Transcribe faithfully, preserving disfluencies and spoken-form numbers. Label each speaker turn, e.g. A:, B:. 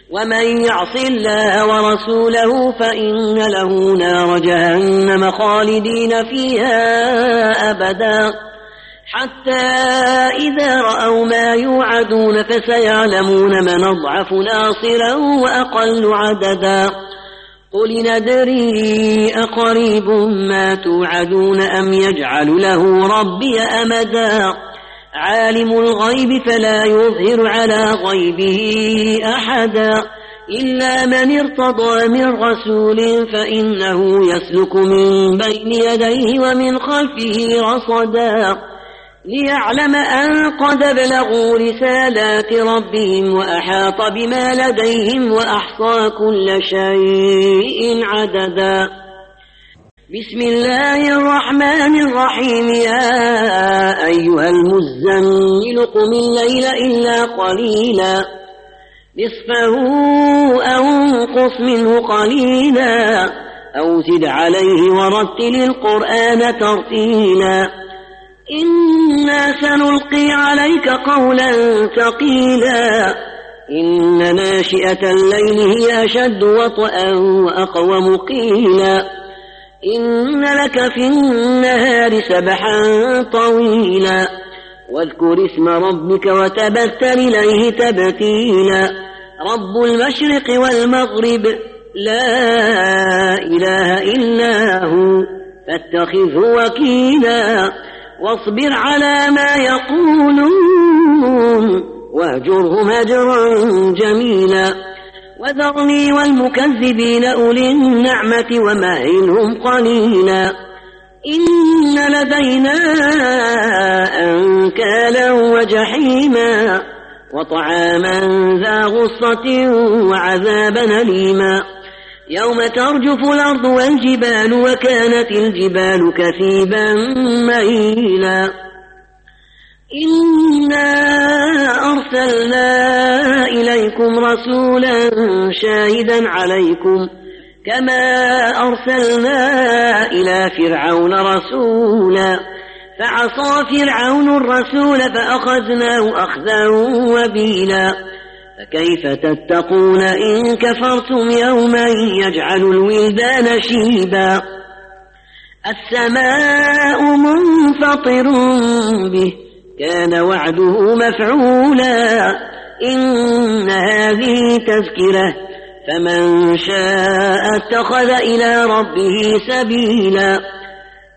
A: ومن يعص الله ورسوله فإن له نار جهنم خالدين فيها أبدا حتى إذا رأوا ما يوعدون فسيعلمون من أضعف ناصرا وأقل عددا قل ندري أقريب ما توعدون أم يجعل له ربي أمدا عالم الغيب فلا يظهر على غيبه أحدا إلا من ارتضى من رسول فإنه يسلك من بين يديه ومن خلفه رصدا ليعلم أن قد بلغوا رسالات ربهم وأحاط بما لديهم وأحصى كل شيء عددا بسم الله الرحمن الرحيم يا أيها المزمل قم الليل إلا قليلا نصفه أو انقص منه قليلا أو زد عليه ورتل القرآن ترتيلا إنا سنلقي عليك قولا ثقيلا إن ناشئة الليل هي أشد وطئا وأقوم قيلا إن لك في النهار سبحا طويلا واذكر اسم ربك وتبتل إليه تبتيلا رب المشرق والمغرب لا إله إلا هو فاتخذه وكيلا واصبر على ما يقولون واهجرهم هجرا جميلا وذرني والمكذبين أولي النعمة ومهلهم قليلا إن لدينا أنكالا وجحيما وطعاما ذا غصة وعذابا أليما يوم ترجف الأرض والجبال وكانت الجبال كثيبا مهيلا إنا أرسلنا إليكم رسولا شاهدا عليكم كما أرسلنا إلى فرعون رسولا فعصى فرعون الرسول فأخذناه أخذا وبيلا فكيف تتقون إن كفرتم يوما يجعل الولدان شيبا السماء منفطر به كان وعده مفعولا إن هذه تذكرة فمن شاء اتخذ إلى ربه سبيلا